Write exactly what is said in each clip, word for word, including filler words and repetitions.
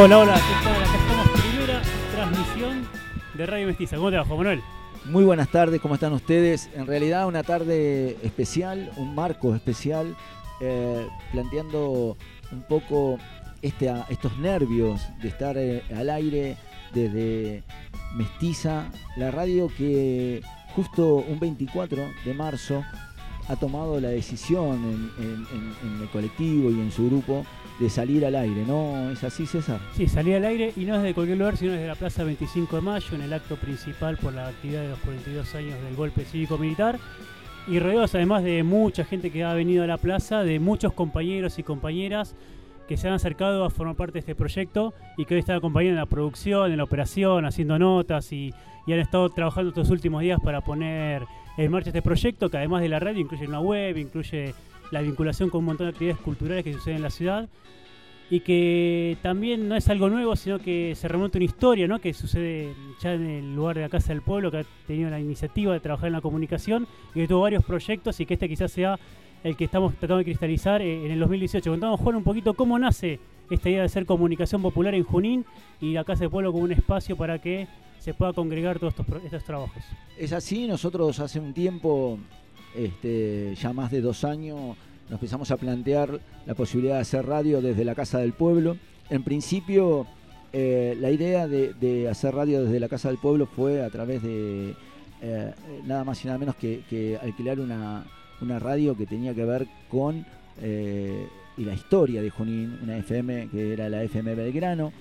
Hola, hola, ¿qué tal? Acá estamos, primera transmisión de Radio Mestiza. ¿Cómo te va, Juan Manuel? Muy buenas tardes, ¿cómo están ustedes? En realidad una tarde especial, un marco especial, eh, planteando un poco este, estos nervios de estar eh, al aire desde Mestiza, la radio que justo un veinticuatro de marzo ha tomado la decisión en, en, en, en el colectivo y en su grupo de salir al aire, ¿no? ¿Es así, César? Sí, salir al aire y no desde cualquier lugar, sino desde la Plaza veinticinco de mayo, en el acto principal por la actividad de los cuarenta y dos años del golpe cívico-militar, y rodeados además de mucha gente que ha venido a la plaza, de muchos compañeros y compañeras que se han acercado a formar parte de este proyecto y que hoy están acompañando en la producción, en la operación, haciendo notas y, y han estado trabajando estos últimos días para poner en marcha este proyecto, que además de la radio incluye una web, incluye la vinculación con un montón de actividades culturales que suceden en la ciudad, y que también no es algo nuevo, sino que se remonta una historia, ¿no?, que sucede ya en el lugar de la Casa del Pueblo, que ha tenido la iniciativa de trabajar en la comunicación y que tuvo varios proyectos, y que este quizás sea el que estamos tratando de cristalizar en el dos mil dieciocho. Contamos, Juan, un poquito cómo nace esta idea de hacer comunicación popular en Junín y la Casa del Pueblo como un espacio para que se pueda congregar todos estos, estos trabajos. Es así, nosotros hace un tiempo, este, ya más de dos años, nos empezamos a plantear la posibilidad de hacer radio desde la Casa del Pueblo. En principio, eh, la idea de, de hacer radio desde la Casa del Pueblo fue a través de eh, nada más y nada menos que, que alquilar una, una radio que tenía que ver con eh, y la historia de Junín, una F M que era la F M Belgrano,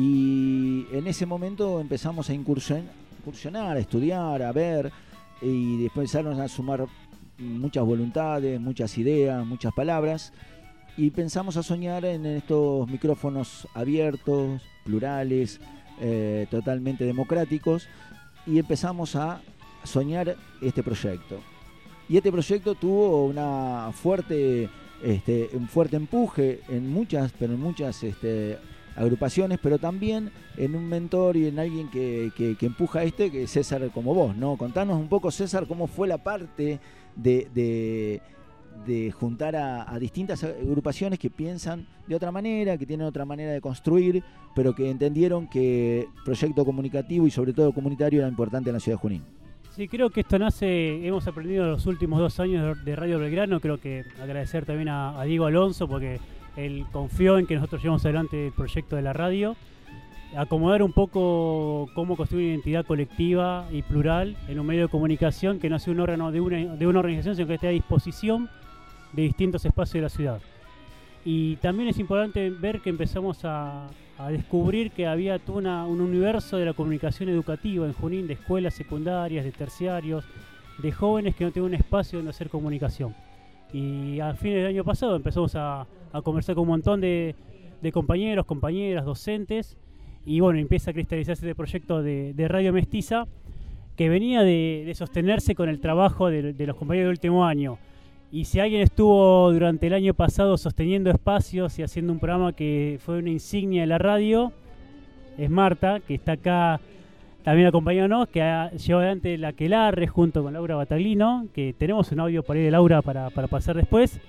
y en ese momento empezamos a incursionar, incursionar a estudiar, a ver, y después empezaron a sumar muchas voluntades, muchas ideas, muchas palabras, y pensamos a soñar en estos micrófonos abiertos, plurales, eh, totalmente democráticos, y empezamos a soñar este proyecto. Y este proyecto tuvo una fuerte, este, un fuerte empuje en muchas, pero en muchas este, agrupaciones, pero también en un mentor y en alguien que, que, que empuja este, que es César como vos, ¿no? Contanos un poco, César, cómo fue la parte de, de, de juntar a, a distintas agrupaciones que piensan de otra manera, que tienen otra manera de construir, pero que entendieron que proyecto comunicativo y sobre todo comunitario era importante en la ciudad de Junín. Sí, creo que esto nace, hemos aprendido en los últimos dos años de Radio Belgrano. Creo que agradecer también a, a Diego Alonso, porque él confió en que nosotros llevamos adelante el proyecto de la radio, acomodar un poco cómo construir una identidad colectiva y plural en un medio de comunicación que no sea un órgano de una, de una organización, sino que esté a disposición de distintos espacios de la ciudad. Y también es importante ver que empezamos a, a descubrir que había todo una, un universo de la comunicación educativa en Junín, de escuelas secundarias, de terciarios, de jóvenes que no tienen un espacio donde hacer comunicación. Y a fines del año pasado empezamos a, a conversar con un montón de, de compañeros, compañeras, docentes, y bueno, empieza a cristalizarse este proyecto de, de Radio Mestiza, que venía de, de sostenerse con el trabajo de, de los compañeros del último año. Y si alguien estuvo durante el año pasado sosteniendo espacios y haciendo un programa que fue una insignia de la radio, es Marta, que está acá también acompañándonos, que ha llevado adelante la Aquelarre junto con Laura Bataglino, que tenemos un audio por ahí de Laura para, para pasar después,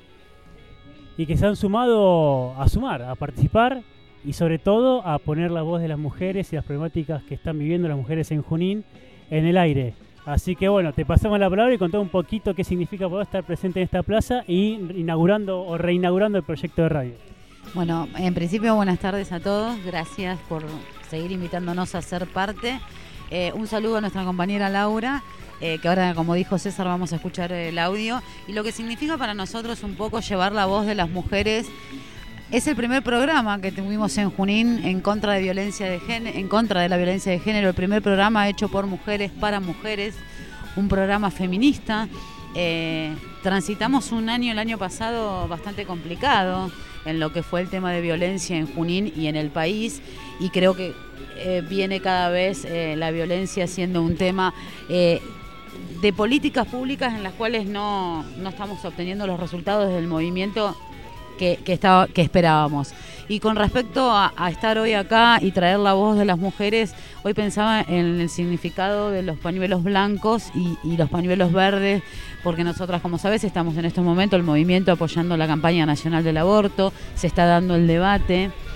y que se han sumado a sumar, a participar y sobre todo a poner la voz de las mujeres y las problemáticas que están viviendo las mujeres en Junín en el aire. Así que bueno, te pasamos la palabra y contá un poquito qué significa poder estar presente en esta plaza y inaugurando o reinaugurando el proyecto de radio. Bueno, en principio buenas tardes a todos, gracias por seguir invitándonos a ser parte. Eh, un saludo a nuestra compañera Laura, eh, que ahora, como dijo César, vamos a escuchar el audio. Y lo que significa para nosotros un poco llevar la voz de las mujeres. Es el primer programa que tuvimos en Junín en contra de violencia de género, en contra de la violencia de género, el primer programa hecho por mujeres para mujeres, un programa feminista. Eh, transitamos un año, el año pasado, bastante complicado en lo que fue el tema de violencia en Junín y en el país, y creo que eh, viene cada vez eh, la violencia siendo un tema eh, de políticas públicas en las cuales no, no estamos obteniendo los resultados del movimiento Que, que, estaba, que esperábamos. Y con respecto a, a estar hoy acá y traer la voz de las mujeres, hoy pensaba en el significado de los pañuelos blancos y, y los pañuelos verdes, porque nosotras, como sabes, estamos en estos momentos el movimiento apoyando la campaña nacional del aborto, se está dando el debate,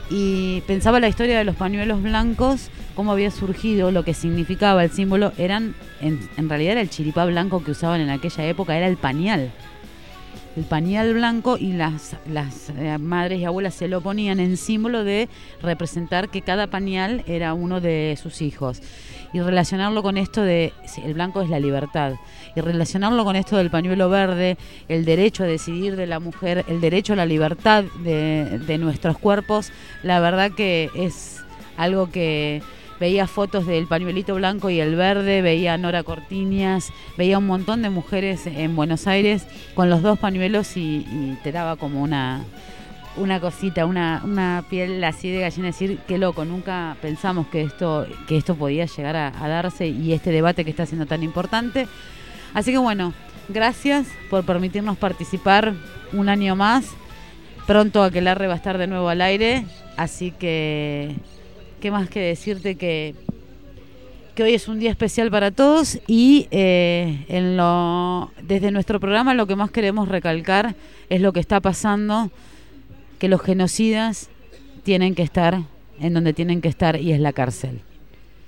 y pensaba la historia de los pañuelos blancos, cómo había surgido, lo que significaba el símbolo. Eran, en, en realidad era el chiripá blanco que usaban en aquella época, era el pañal. El pañal blanco, y las, las eh, madres y abuelas se lo ponían en símbolo de representar que cada pañal era uno de sus hijos. Y relacionarlo con esto de, el blanco es la libertad, y relacionarlo con esto del pañuelo verde, el derecho a decidir de la mujer, el derecho a la libertad de, de nuestros cuerpos, la verdad que es algo que veía fotos del pañuelito blanco y el verde, veía a Nora Cortiñas, veía un montón de mujeres en Buenos Aires con los dos pañuelos y, y te daba como una... una cosita, una, una piel así de gallina, decir, qué loco, nunca pensamos que esto, que esto podía llegar a, a darse, y este debate que está siendo tan importante. Así que bueno, gracias por permitirnos participar un año más. Pronto Aquelarre va a estar de nuevo al aire, así que qué más que decirte que que hoy es un día especial para todos, y eh, en lo, desde nuestro programa lo que más queremos recalcar es lo que está pasando, que los genocidas tienen que estar en donde tienen que estar, y es la cárcel.